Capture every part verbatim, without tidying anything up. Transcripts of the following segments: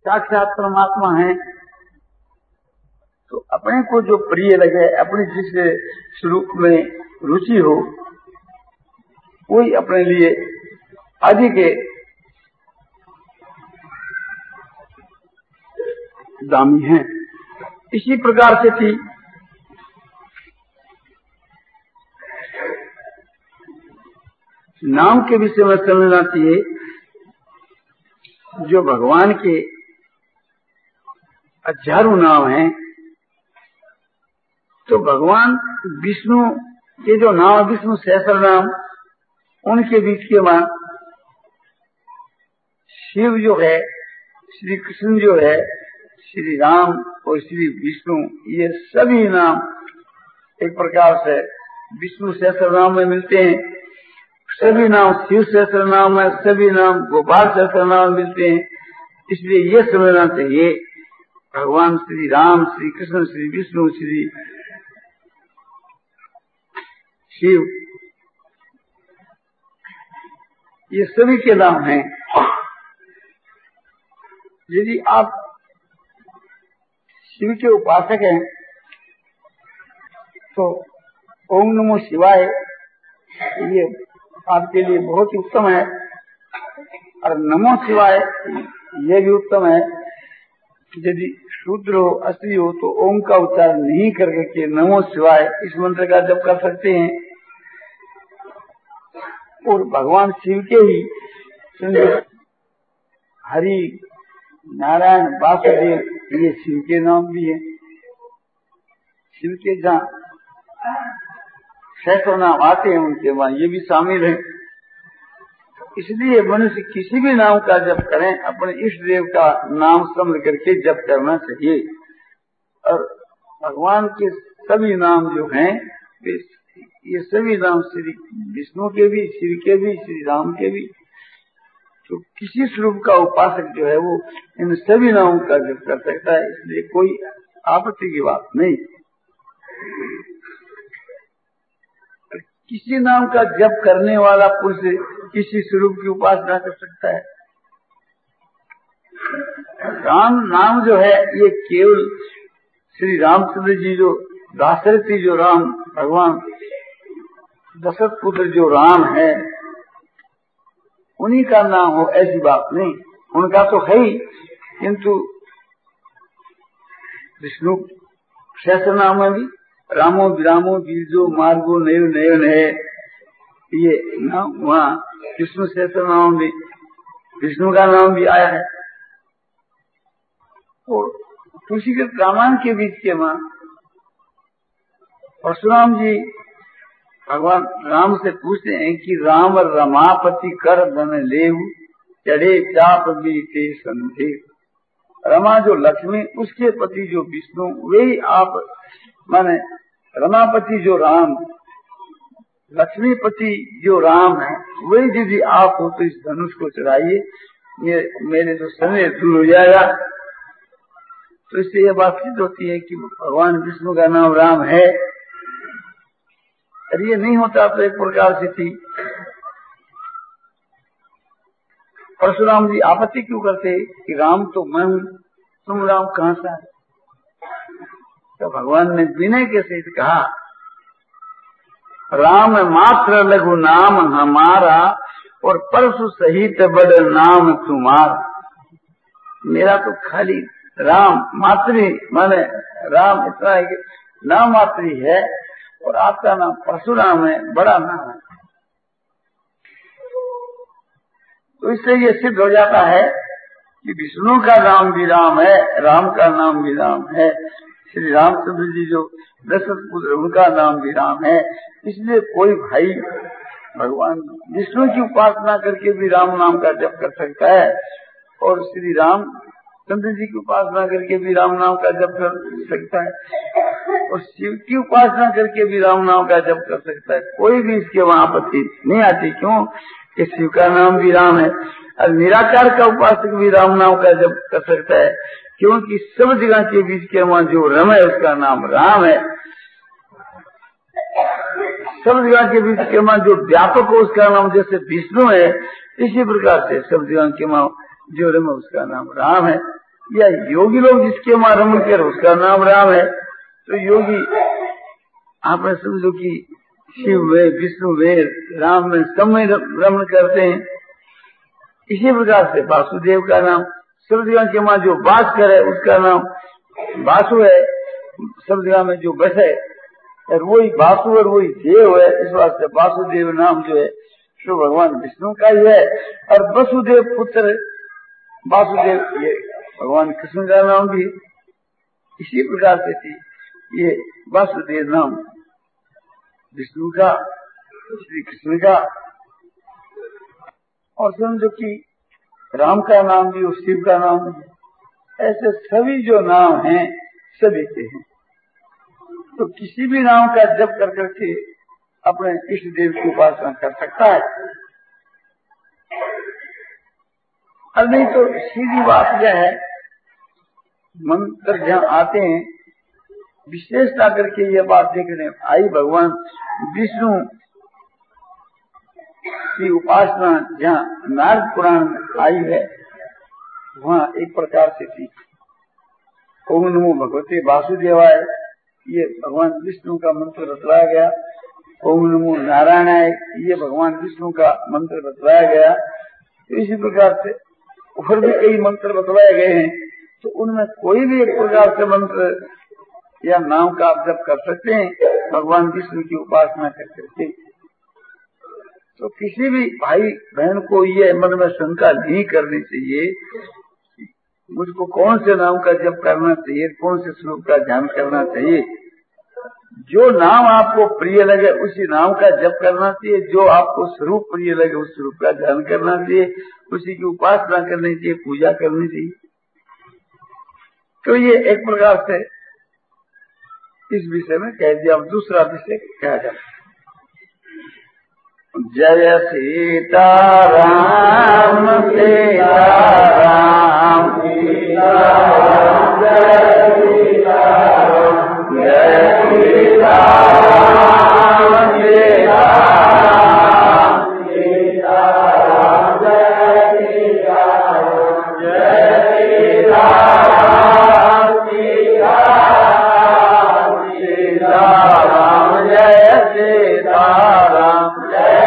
साक्षात परमात्मा है, तो अपने को जो प्रिय लगे, अपने जिस स्वरूप में रुचि हो, वही अपने लिए अधिक दामी है। इसी प्रकार से थी नाम के विषय में समझना चाहिए। जो भगवान के हजारों नाम हैं, तो भगवान विष्णु के जो नाम विष्णु सहस्त्र नाम, उनके बीच के वहां शिव जो है, श्री कृष्ण जो है, श्री राम और श्री विष्णु, ये सभी नाम एक प्रकार से विष्णु सहस्त्र नाम में मिलते हैं। सभी नाम शिव सहस्त्र नाम है, सभी नाम गोपाल सहस्त्र नाम मिलते हैं। इसलिए ये समझना चाहिए भगवान श्री राम, श्री कृष्ण, श्री विष्णु, श्री शिव, ये सभी के नाम हैं। यदि आप शिव के उपासक हैं तो ओम नमो शिवाय ये आपके लिए बहुत ही उत्तम है, और नमो शिवाय ये भी उत्तम है। यदि शूद्र हो, असली हो, तो ओम का उच्चारण नहीं करके नमो शिवाय इस मंत्र का जप कर सकते हैं। और भगवान शिव के ही हरि, नारायण, वासुदेव, ये शिव के नाम भी है। शिव के जहाँ सैकड़ों नाम आते हैं, उनके वहां ये भी शामिल है। इसलिए मनुष्य किसी भी नाम का जप करें, अपने इष्ट देव का नाम समझ करके जप करना चाहिए। और भगवान के सभी नाम जो हैं, ये सभी नाम श्री विष्णु के भी, शिव के भी, श्री राम के भी, तो किसी स्वरूप का उपासक जो है वो इन सभी नामों का जप कर सकता है। इसलिए कोई आपत्ति की बात नहीं। किसी नाम का जप करने वाला पुरुष किसी स्वरूप की उपासना कर सकता है। राम नाम जो है ये केवल श्री रामचंद्र जी जो दाशरथी जो राम, भगवान दशरथ पुत्र जो राम है, उन्हीं का नाम हो ऐसी बात नहीं। उनका तो है ही, किंतु विष्णु सहस्त्र नाम में भी रामो विरामो बीजो मार्गो नयो नयो है, ये नाम वहाँ विष्णु सहस्त्र नाम भी, विष्णु का नाम भी आया है। और तुलसीकृत रामायण के बीच के वहाँ परशुराम जी भगवान राम से पूछते हैं कि राम रमापति कर धन लेव, चढ़े चाप बीते संदेव। रमा जो लक्ष्मी, उसके पति जो विष्णु, वही आप माने रमापति जो राम, लक्ष्मीपति जो राम है, वही यदि आप हो तो इस धनुष को चढ़ाइए, ये मेरे जो संदेह दूर हो जाएगा। तो इससे यह बात सिद्ध होती है कि भगवान विष्णु का नाम राम है। अरे ये नहीं होता तो एक प्रकार से थी परशुराम जी आपत्ति क्यों करते कि राम तो मैं हूं, तुम राम कहां से आए? तो भगवान ने विनय के सहित कहा, राम मात्र लघु नाम हमारा, और परशु सहित बड़ नाम तुम्हारा। मेरा तो खाली राम मात्र, माने राम इतना है कि नाम मात्र ही है, और आपका नाम परशुराम है, बड़ा नाम है। तो इससे ये सिद्ध हो जाता है कि विष्णु का नाम भी राम है, राम का नाम भी राम है। श्री रामचंद्र जी जो दशरथ पुत्र, उनका नाम भी राम है। इसलिए कोई भाई भगवान विष्णु की उपासना करके भी राम नाम का जप कर सकता है, और श्री राम चंद्र जी की उपासना करके भी राम नाम का जप कर सकता है, और शिव की उपासना करके भी राम नाम का जप कर सकता है। कोई भी इसके वहां आपत्ति नहीं आती। क्यों कि शिव का नाम भी राम है, और निराकार का उपासक भी राम नाम का जप कर सकता है, क्योंकि सब जगह के बीच के वहां जो रम है उसका नाम राम है। सब जगह के बीच के वहां जो व्यापक हो उसका नाम जैसे विष्णु है, इसी प्रकार से सब जगह के वहां जो रम है उसका नाम राम है। या योगी लोग जिसके वहां रमण कर उसका नाम राम है। तो योगी आपने समझो कि शिव वे, विष्णु वे, राम में सब में रमण करते हैं। इसी प्रकार से वासुदेव का नाम सब जगह के वहां जो वास करे उसका नाम वासु है, सब जगह में जो बसे और वही वासु और वही देव है। इस वास्ते वासुदेव नाम जो है तो भगवान विष्णु का ही है। और वसुदेव पुत्र वासुदेव ये भगवान कृष्ण का नाम भी इसी प्रकार से थी। ये वासुदेव नाम विष्णु का, श्री कृष्ण का। और समझो कि राम का नाम भी उस शिव का नाम है। ऐसे सभी जो नाम हैं सभी के हैं। तो किसी भी नाम का जप कर करके अपने इष्ट देव की उपासना कर सकता है। और नहीं तो सीधी बात यह है, मंत्र जहाँ आते हैं विशेषता करके ये बात देखने आई, भगवान विष्णु की उपासना जहाँ नारद पुराण में आई है वहाँ एक प्रकार से थी। ओम नमो भगवते वासुदेवाय, ये भगवान विष्णु का मंत्र बतलाया गया। ओम नमो नारायणाय, ये भगवान विष्णु का मंत्र बतलाया गया। तो इसी प्रकार से और भी कई मंत्र बतलाए गए हैं। तो उनमें कोई भी एक प्रकार से मंत्र या नाम का आप जप कर सकते हैं भगवान विष्णु की उपासना कर करके। तो किसी भी भाई बहन को ये मन में शंका नहीं करनी चाहिए मुझको कौन से नाम का जप करना चाहिए, कौन से श्लोक का ध्यान करना चाहिए। जो नाम आपको प्रिय लगे उसी नाम का जप करना चाहिए। जो आपको स्वरूप प्रिय लगे उस स्वरूप का ध्यान करना चाहिए, उसी की उपासना करनी चाहिए, पूजा करनी चाहिए। तो ये एक प्रकार से इस विषय में कह दिया। अब दूसरा विषय कहा जाए। जय सीता राम सीता राम सीता राम जय सीता राम जय सीता राम सीता राम सीता राम जय सीता राम जय सीता राम सीता राम सीता राम जय सीता राम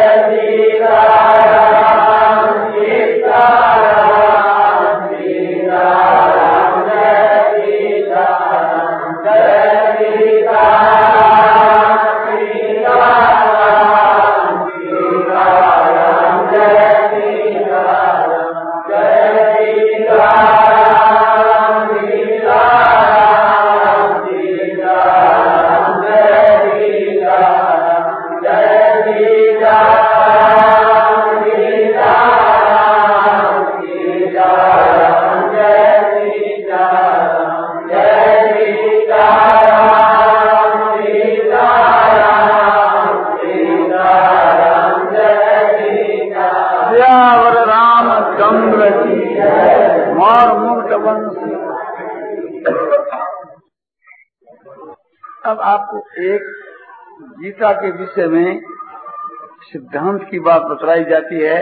अब आपको एक गीता के विषय में सिद्धांत की बात बतलाई जाती है।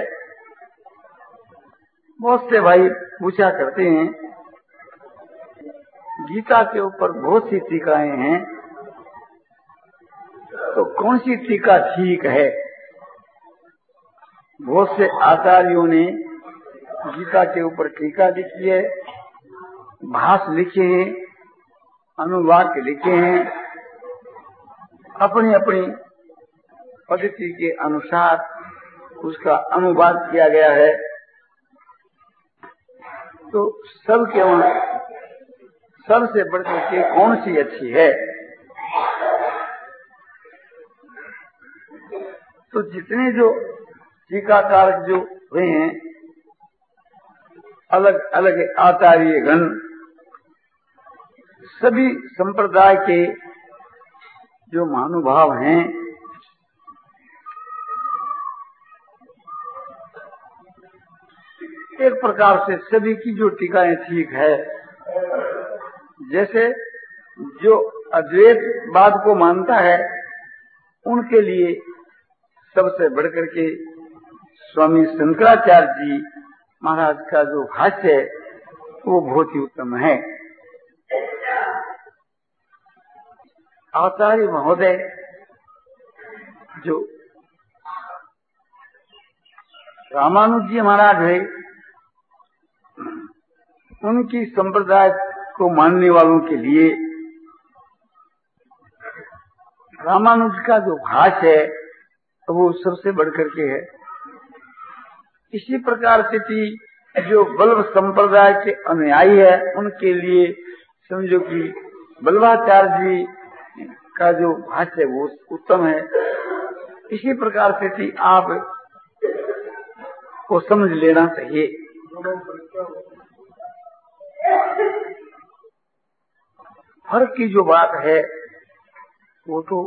बहुत से भाई पूछा करते हैं गीता के ऊपर बहुत सी टीकाएं हैं, तो कौन सी टीका ठीक है। बहुत से आचार्यों ने गीता के ऊपर टीका लिखी है, भाष्य लिखे हैं, अनुवाद लिखे हैं। अपनी अपनी पद्धति के अनुसार उसका अनुवाद किया गया है। तो सबके वहां सबसे बढ़कर के कौन सी अच्छी है। तो जितने जो टीकाकार जो हुए हैं अलग अलग आचार्य गण, सभी संप्रदाय के जो महानुभाव हैं एक प्रकार से सभी की जो टीकाएं ठीक है। जैसे जो अद्वैतवाद को मानता है उनके लिए सबसे बढ़कर के स्वामी शंकराचार्य जी महाराज का जो भाष्य है वो बहुत ही उत्तम है। आचार्य महोदय जो रामानुज जी महाराज है, उनकी संप्रदाय को मानने वालों के लिए रामानुज का जो भाष्य है तो वो सबसे बढ़कर के है। इसी प्रकार से कि जो बल्लभ संप्रदाय के अनुयायी है उनके लिए समझो कि बल्लभाचार्य जी का जो भाष्य है वो उत्तम है। इसी प्रकार से कि आप को समझ लेना चाहिए। फर्क की जो बात है वो तो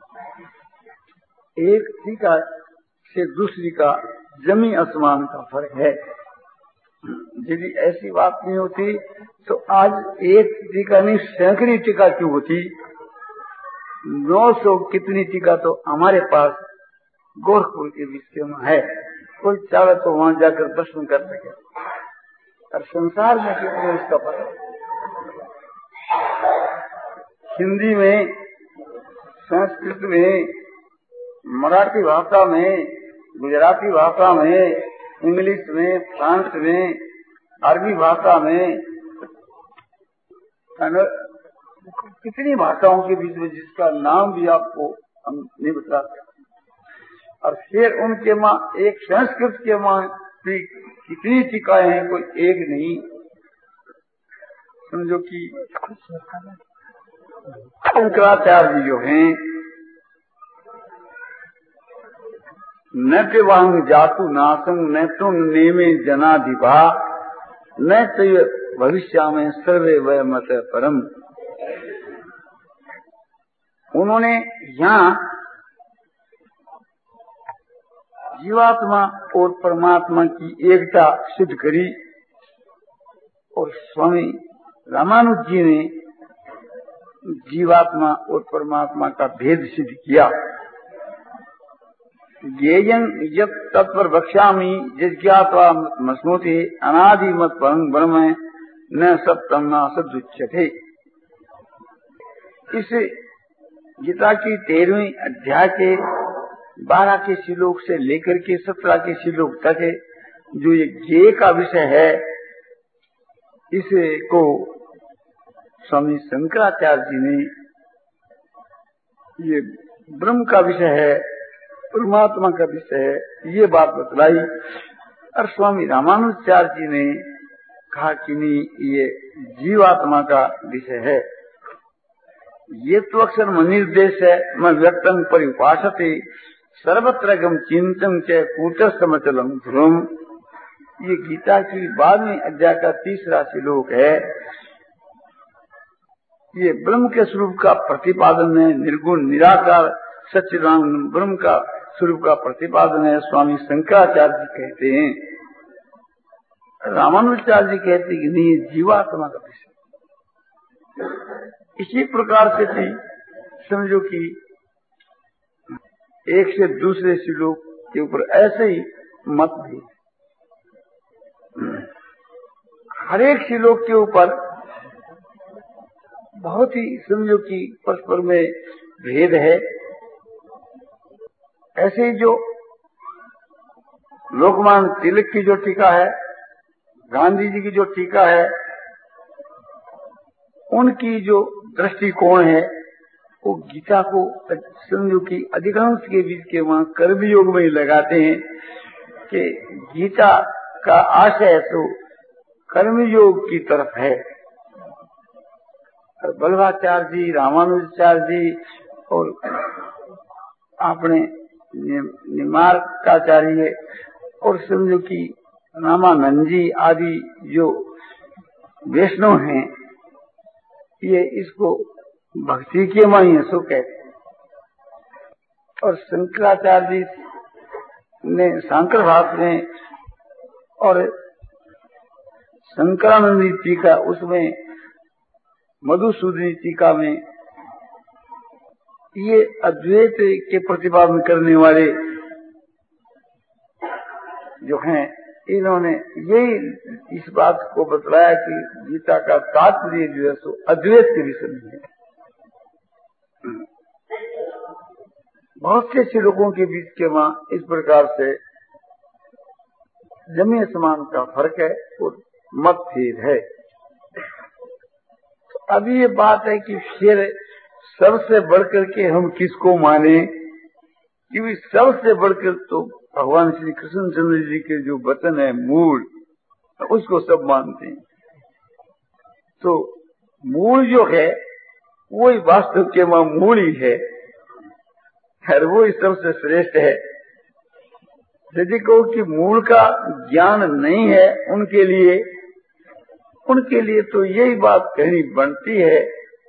एक टीका से दूसरी का जमीन आसमान का फर्क है। यदि ऐसी बात नहीं होती तो आज एक टीका नहीं सैकड़ी टीका क्यों होती। नौ सौ कितनी टीका तो हमारे पास गोरखपुर के विषय में है, कोई चाहे तो वहां जाकर दर्शन कर सके। और संसार में कितने उसका पता, हिंदी में, संस्कृत में, मराठी भाषा में, गुजराती भाषा में, इंग्लिश में, फ्रांस में, अरबी भाषा में, कितनी भाषाओं के बीच में जिसका नाम भी आपको हम नहीं बता सकते। और फिर उनके माँ एक संस्कृत के माँ भी कितनी टीकाएं हैं, कोई एक नहीं। समझो कि शंकराचार्य जी जो हैं, न के वांग जातु नासंग न तो नेमे जनाधिपा न तो भविष्य में सर्वे वय मत परम। उन्होंने यहाँ जीवात्मा और परमात्मा की एकता सिद्ध करी और स्वामी रामानुज जी ने जीवात्मा और परमात्मा का भेद सिद्ध किया। ज्ञेयं यत् तत्पर वक्ष्यामि जिज्ञात्वा मस्मोति अनादि मत परं ब्रह्म न सप्तम न सदुच्यते। इस गीता की तेरहवीं अध्याय के बारह के श्लोक से लेकर के सत्रह के श्लोक तक जो ये ज्ञेय का विषय है, इसे को स्वामी शंकराचार्य जी ने ये ब्रह्म का विषय है, परमात्मा का विषय है, ये बात बतलाई। और स्वामी रामानुजाचार्य जी ने कहा कि नहीं, ये जीवात्मा का विषय है। ये तो अक्षर निर्देश है, मैं व्यक्तं परिभाषते सर्वत्र गम चिंतन के कूटस्थमचलम ध्रुवम। ये गीता की बारहवीं अध्याय का तीसरा श्लोक है। ये ब्रह्म के स्वरूप का प्रतिपादन है, निर्गुण निराकार सच्चिदानंद ब्रह्म का स्वरूप का प्रतिपादन है। स्वामी शंकराचार्य जी कहते हैं, रामानुजाचार्य जी कहते हैं कि नहीं, जीवात्मा का विषय। इसी प्रकार से थी, समझो कि एक से दूसरे श्लोक के ऊपर ऐसे ही मत भी, हर एक श्लोक के ऊपर बहुत ही समझो कि परस्पर में भेद है। ऐसे ही जो लोकमान्य तिलक की जो टीका है, गांधी जी की जो टीका है, उनकी जो दृष्टिकोण है वो गीता को समझो कि अधिकांश के बीच के वहां कर्मयोग में ही लगाते हैं कि गीता का आशय तो कर्मयोग की तरफ है। और बल्लभाचार्य जी, रामानुजाचार्य जी और अपने निमार्काचार्य और समझो कि रामानंद जी आदि जो वैष्णव हैं, ये इसको भक्ति के माही सो कहते हैं। और शंकराचार्य जी ने शंकर भाष में और शंकरानंद टीका, उसमें मधुसूदनी टीका में ये अद्वैत के प्रतिपादन करने वाले जो हैं, इन्होंने यही इस बात को बतलाया कि गीता का तात्पर्य जो है सो अद्वैत के विषय में है। बहुत से श्लोकों के बीच के वहां इस प्रकार से जमीन आसमान का फर्क है और मतभेद है। तो अभी ये बात है कि फिर सबसे बढ़कर के हम किसको माने, क्योंकि सबसे बढ़कर तो भगवान श्री कृष्णचंद्र जी के जो वचन है मूल, उसको सब मानते हैं। तो मूल जो है वही वास्तव के वहां मूल ही है और वो ही सबसे श्रेष्ठ है। यदि कहो कि मूल का ज्ञान नहीं है उनके लिए उनके लिए तो यही बात कहनी बनती है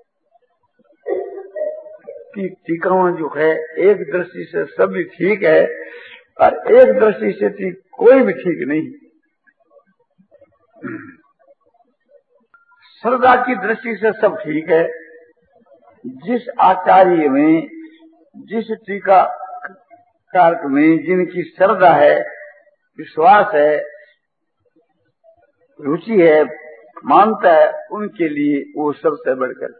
कि टीकाओं जो है एक दृष्टि से सभी ठीक है और एक दृष्टि से ठीक कोई भी ठीक नहीं। श्रद्धा की दृष्टि से सब ठीक है। जिस आचार्य में, जिस टीका कारक में जिनकी श्रद्धा है, विश्वास है, रुचि है, मानता है, उनके लिए वो सबसे बढ़कर,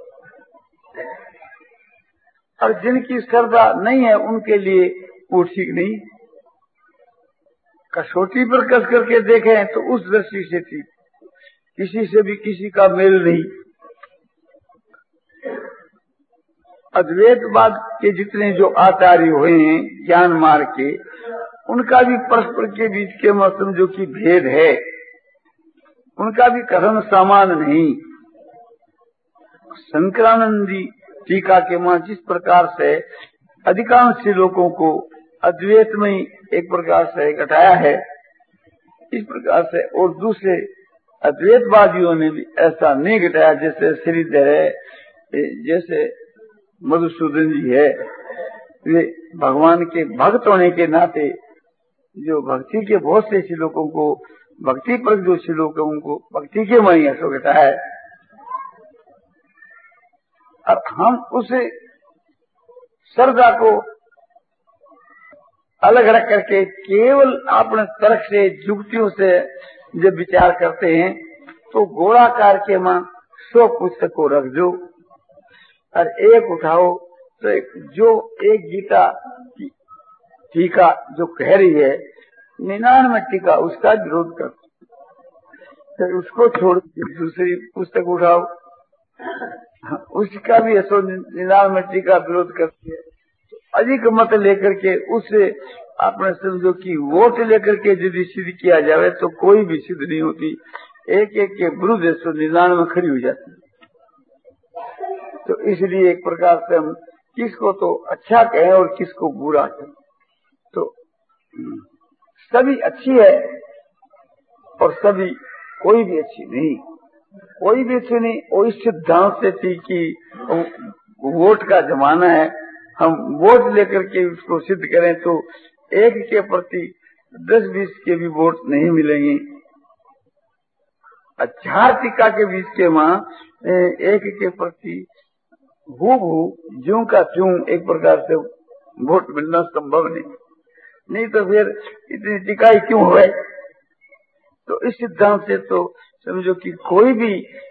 और जिनकी श्रद्धा नहीं है उनके लिए वो ठीक नहीं। कसौटी पर कस करके देखें तो उस दृष्टि से ठीक, किसी से भी किसी का मेल नहीं। अद्वैतवाद के जितने जो आचार्य हुए हैं ज्ञान मार्ग के, उनका भी परस्पर के बीच के में समझो कि भेद है, उनका भी कथन समान नहीं। शंकरानंदी टीका के मां जिस प्रकार से अधिकांश लोगों को अद्वैत में ही एक प्रकार से घटाया है, इस प्रकार से और दूसरे अद्वैतवादियों ने भी ऐसा नहीं घटाया। जैसे श्रीधर है, जैसे मधुसूदन जी है, वे भगवान के भक्त होने के नाते जो भक्ति के बहुत से श्लोकों को, भक्ति पर जो श्लोक है उनको भक्ति के में ऐसा घटाया है। और हम उसे श्रद्धा को अलग रख करके केवल अपने तर्क से, युक्तियों से जब विचार करते हैं तो गोलाकार के मां सौ पुस्तक को रख दो और एक उठाओ तो एक, जो एक गीता की टीका जो कह रही है निन्यानवे टीका उसका विरोध कर, तो उसको छोड़ दूसरी पुस्तक उठाओ, उसका भी ऐसा निन्यानवे टीका विरोध करती है। तो अधिक मत लेकर के उससे आपने समझो कि वोट लेकर के यदि सिद्ध किया जाए तो कोई भी सिद्ध नहीं होती। एक एक के विरुद्ध सौ निन्यानवे खड़ी हो जाती है। तो इसलिए एक प्रकार से हम किसको तो अच्छा कहें और किसको बुरा कहें, तो सभी अच्छी है और सभी कोई भी अच्छी नहीं, कोई भी अच्छी नहीं। और इस सिद्धांत से थी कि वोट का जमाना है, हम वोट लेकर के उसको सिद्ध करें तो एक के प्रति दस बीस के भी वोट नहीं मिलेंगे। हजार टीका के बीच के वहां एक के प्रति हूबहू ज्यों का त्यों एक प्रकार से वोट मिलना संभव नहीं, नहीं तो फिर इतनी टीकाई क्यों हुए। तो इस सिद्धांत से तो समझो कि कोई भी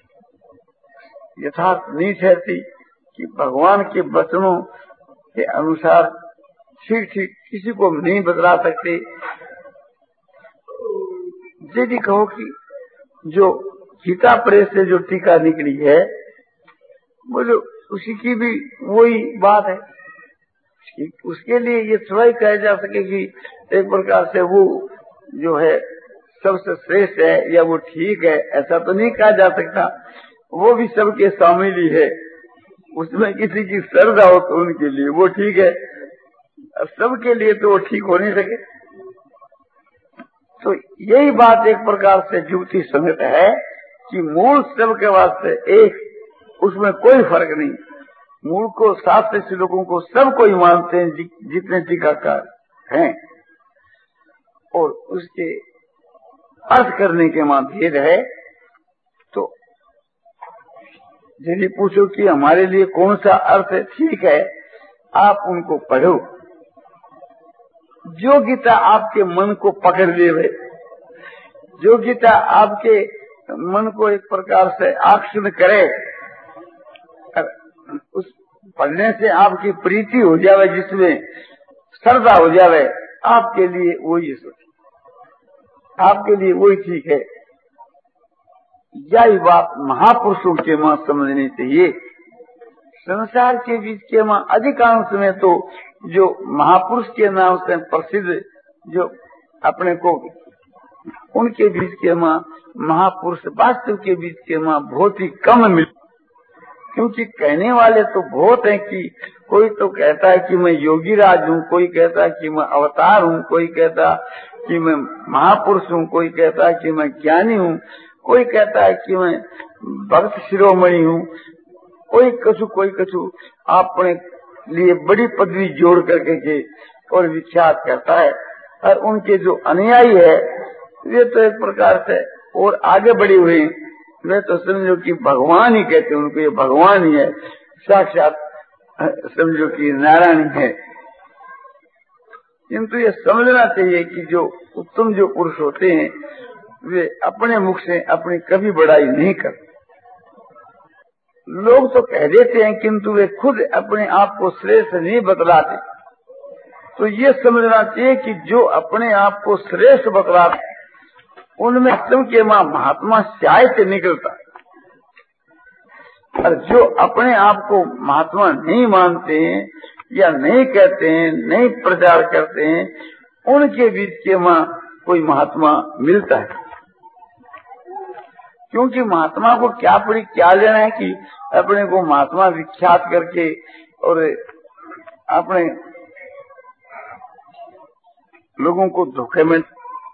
यथार्थ नहीं ठहरती कि भगवान के वचनों के अनुसार ठीक ठीक किसी को नहीं बदला सकते। यदि कहो कि जो गीता प्रेस से जो टीका निकली है वो जो उसी की भी वही बात है, उसके लिए ये थोड़ा ही कहा जा सके कि एक प्रकार से वो जो है सबसे श्रेष्ठ है या वो ठीक है, ऐसा तो नहीं कहा जा सकता। वो भी सबके शामिल ही है, उसमें किसी की श्रद्धा हो तो उनके लिए वो ठीक है, सबके लिए तो वो ठीक हो नहीं सके। तो यही बात एक प्रकार से युक्ति समेत है कि मूल सबके वास्ते एक, उसमें कोई फर्क नहीं। मूल को सात से लोगों को सब कोई मानते हैं जि, जितने टीकाकार हैं, और उसके अर्थ करने के मां भेद है। तो यदि पूछो कि हमारे लिए कौन सा अर्थ ठीक है, आप उनको पढ़ो जो गीता आपके मन को पकड़ ले। जो गीता आपके मन को एक प्रकार से आकर्षण करे, उस पढ़ने से आपकी प्रीति हो जावे, जिसमें श्रद्धा हो जावे, आपके लिए वही सोच, आपके लिए वही ठीक है। यही बात महापुरुषों के मां समझनी चाहिए। संसार के बीच के मां अधिकांश में तो जो महापुरुष के नाम से प्रसिद्ध जो अपने को, उनके बीच के मां महापुरुष वास्तव के बीच के मां बहुत ही कम मिल, क्योंकि कहने वाले तो बहुत हैं कि कोई तो कहता है कि मैं योगी राज हूँ, कोई कहता है कि मैं अवतार हूँ, कोई कहता है कि मैं महापुरुष हूँ, कोई कहता है कि मैं ज्ञानी हूँ, कोई कहता है कि मैं भक्त शिरोमणि हूँ, कोई कछु कोई कछु अपने लिए बड़ी पदवी जोड़ करके के और विख्यात करता है। और उनके जो अनुयायी है वे तो एक प्रकार से और आगे बढ़े हुए हैं, वे तो समझो कि भगवान ही कहते हैं उनको, ये भगवान ही है, साक्षात समझो कि नारायण है। किंतु ये समझना चाहिए कि जो उत्तम जो पुरुष होते हैं वे अपने मुख से अपनी कभी बड़ाई नहीं करते। लोग तो कह देते हैं किंतु वे खुद अपने आप को श्रेष्ठ नहीं बतलाते। तो ये समझना चाहिए कि जो अपने आप को श्रेष्ठ बतलाते उनमें स्वयं के मां महात्मा शायद से निकलता, और जो अपने आप को महात्मा नहीं मानते हैं या नहीं कहते हैं, नहीं प्रचार करते हैं, उनके बीच के मां कोई महात्मा मिलता है। क्योंकि महात्मा को क्या पड़ी क्या लेना है कि अपने को महात्मा विख्यात करके और अपने लोगों को धोखे में,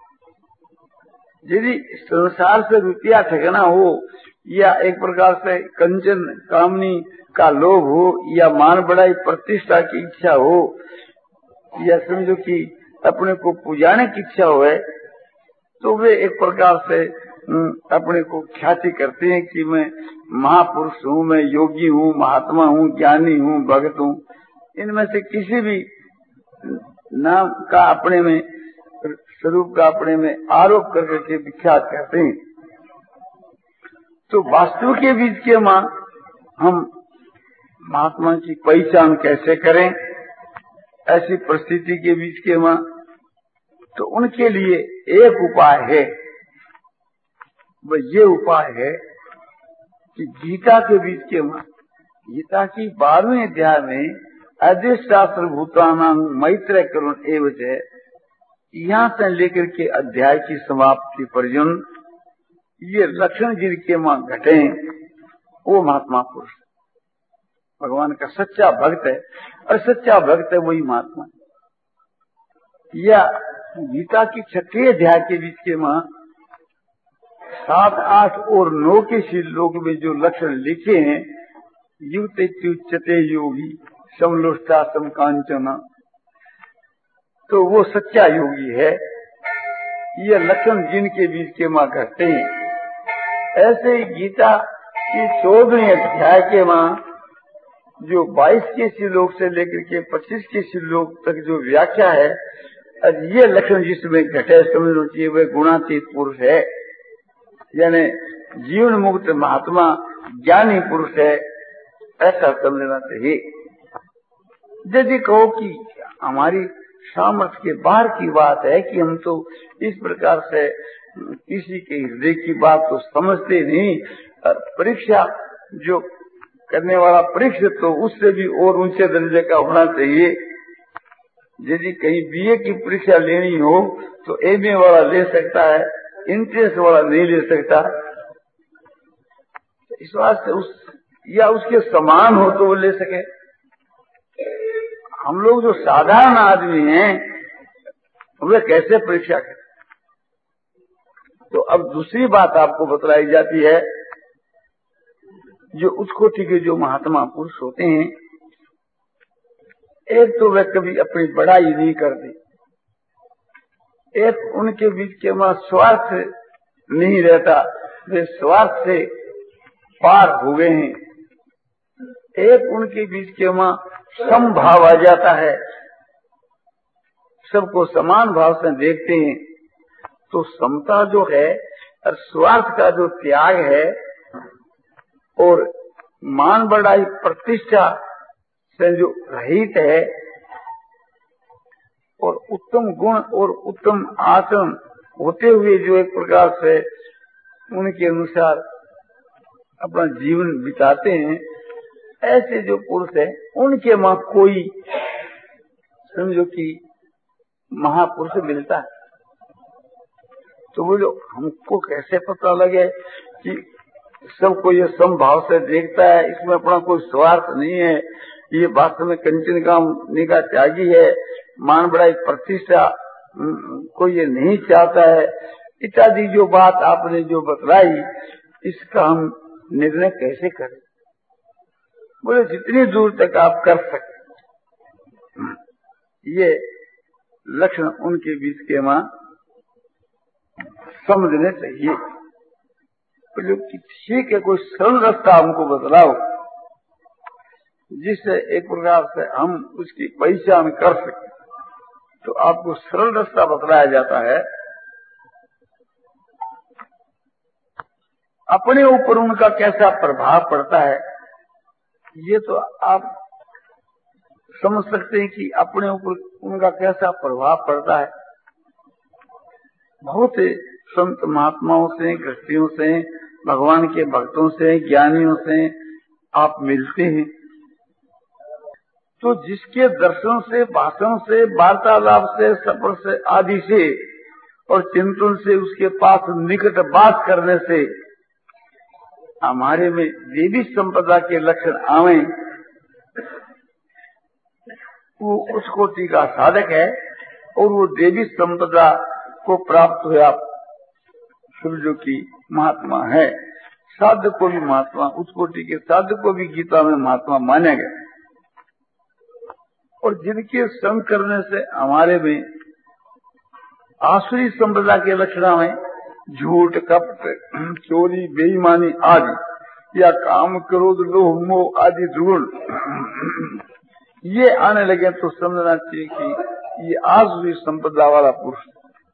यदि संसार से रुपया ठगना हो या एक प्रकार से कंचन कामनी का लोभ हो या मान बढ़ाई प्रतिष्ठा की इच्छा हो या समझो कि अपने को पुजाने की इच्छा हो, तो वे एक प्रकार से अपने को ख्याति करते हैं कि मैं महापुरुष हूँ, मैं योगी हूँ, महात्मा हूँ, ज्ञानी हूँ, भगत हूँ। इनमें से किसी भी नाम का अपने में, स्वरूप का अपने में आरोप करके के विख्यात करते हैं। तो वास्तु के बीच के मां हम महात्मा की पहचान कैसे करें, ऐसी परिस्थिति के बीच के मां, तो उनके लिए एक उपाय है, वह ये उपाय है कि गीता के बीच के मां, गीता की बारहवें अध्याय में अधिष्ठात्र भूतानां मैत्र करुण एवं है, यहाँ से लेकर के अध्याय की समाप्ति पर्यंत ये लक्षण जिनके मां घटे वो महात्मा पुरुष भगवान का सच्चा भक्त है, और सच्चा भक्त है वही महात्मा। या गीता की छठे अध्याय के बीच के मां सात आठ और नौ के श्लोक में जो लक्षण लिखे हैं, युक्त उच्चते योगी समलोष्टा समकांचना, तो वो सच्चा योगी है। ये लक्षण जिनके बीच के मां घटते हैं। ऐसे ही गीता की चौदहवें अध्याय के मां जो बाईस के श्लोक से लेकर के पच्चीस के श्लोक तक जो व्याख्या है, और ये लक्षण जिसमें घटे समझना चाहिए वे गुणातीत पुरुष है, यानी जीवन मुक्त महात्मा ज्ञानी पुरुष है, ऐसा समझना चाहिए। यदि कहो कि हमारी सामर्थ्य के बाहर की बात है कि हम तो इस प्रकार से किसी के हृदय की बात तो समझते नहीं, परीक्षा जो करने वाला परीक्षित तो उससे भी और ऊंचे दर्जे का होना चाहिए। यदि कहीं बीए की परीक्षा लेनी हो तो एमए वाला ले सकता है, इंट्रेंस वाला नहीं ले सकता। इस वास्ते उस या उसके समान हो तो वो ले सके। हम लोग जो साधारण आदमी हैं वे कैसे परीक्षा करें। तो अब दूसरी बात आपको बतलाई जाती है, जो उच्च कोटि के जो महात्मा पुरुष होते हैं, एक तो वे कभी अपनी बड़ाई नहीं करते, एक उनके बीच के मां स्वार्थ नहीं रहता, वे स्वार्थ से पार हो गए हैं। एक उनके बीच के मां समभाव आ जाता है, सबको समान भाव से देखते हैं। तो समता जो है और स्वार्थ का जो त्याग है और मान बढ़ाई प्रतिष्ठा से जो रहित है और उत्तम गुण और उत्तम आचरण होते हुए जो एक प्रकार से उनके अनुसार अपना जीवन बिताते हैं, ऐसे जो पुरुष है उनके वहां कोई समझो कि महापुरुष मिलता है। तो वो जो हमको कैसे पता लगे कि सबको ये समभाव से देखता है, इसमें अपना कोई स्वार्थ नहीं है, ये वास्तव में कंचन काम निगाह त्यागी है, मान बढ़ाई प्रतिष्ठा कोई ये नहीं चाहता है, इत्यादि जो बात आपने जो बतलाई, इसका हम निर्णय कैसे करें? बोले जितनी दूर तक आप कर सके ये लक्षण उनके बीच के मां समझने चाहिए। बोले कि ठीक है, कोई सरल रास्ता हमको बतलाओ जिससे एक प्रकार से हम उसकी पहचान कर सके। तो आपको सरल रास्ता बतलाया जाता है, अपने ऊपर उनका कैसा प्रभाव पड़ता है ये तो आप समझ सकते हैं कि अपने ऊपर उनका कैसा प्रभाव पड़ता है। बहुत संत महात्माओं से, कृष्णियों से, भगवान के भक्तों से, ज्ञानियों से आप मिलते हैं, तो जिसके दर्शन से, भाषण से, वार्तालाप से, सफर से आदि से और चिंतन से, उसके पास निकट बात करने से हमारे में देवी संपदा के लक्षण आवे, वो उस कोटि का साधक है और वो देवी संपदा को प्राप्त हुआ समझो कि महात्मा है। साधक को भी महात्मा, उस कोटि के साधक को भी गीता में महात्मा माना गया। और जिनके संग करने से हमारे में आसुरी संपदा के लक्षण में झूठ, कपट, चोरी, बेईमानी आदि या काम, क्रोध, लोभ, मोह आदि दुर्गुण ये आने लगे तो समझना चाहिए कि ये आसुरी संपदा वाला पुरुष।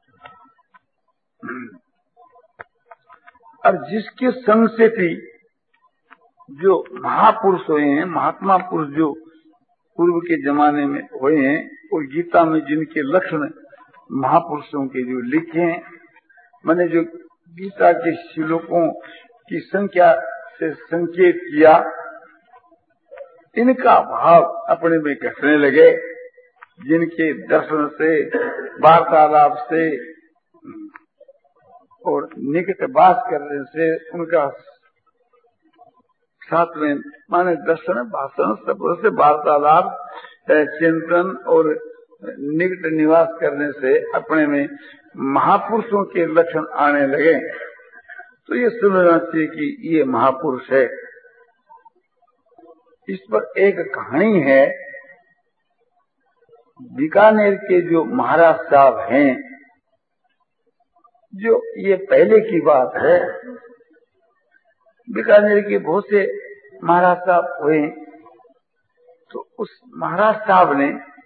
और जिसके संग से भी जो महापुरुष हुए हैं, महात्मा पुरुष जो पूर्व के जमाने में हुए हैं और गीता में जिनके लक्षण महापुरुषों के जो लिखे हैं, मैंने जो गीता के श्लोकों की संख्या से संकेत किया, इनका भाव अपने में घटने लगे, जिनके दर्शन से, वार्तालाप से और निकट बात करने से, उनका साथ में माने दर्शन, भाषण, सफर से, वार्तालाप, चिंतन और निकट निवास करने से अपने में महापुरुषों के लक्षण आने लगे, तो ये समझना चाहिए कि ये महापुरुष है। इस पर एक कहानी है, बीकानेर के जो महाराज साहब हैं, जो ये पहले की बात है, बीकानेर के बहुत से महाराज साहब हुए, तो उस महाराज साहब ने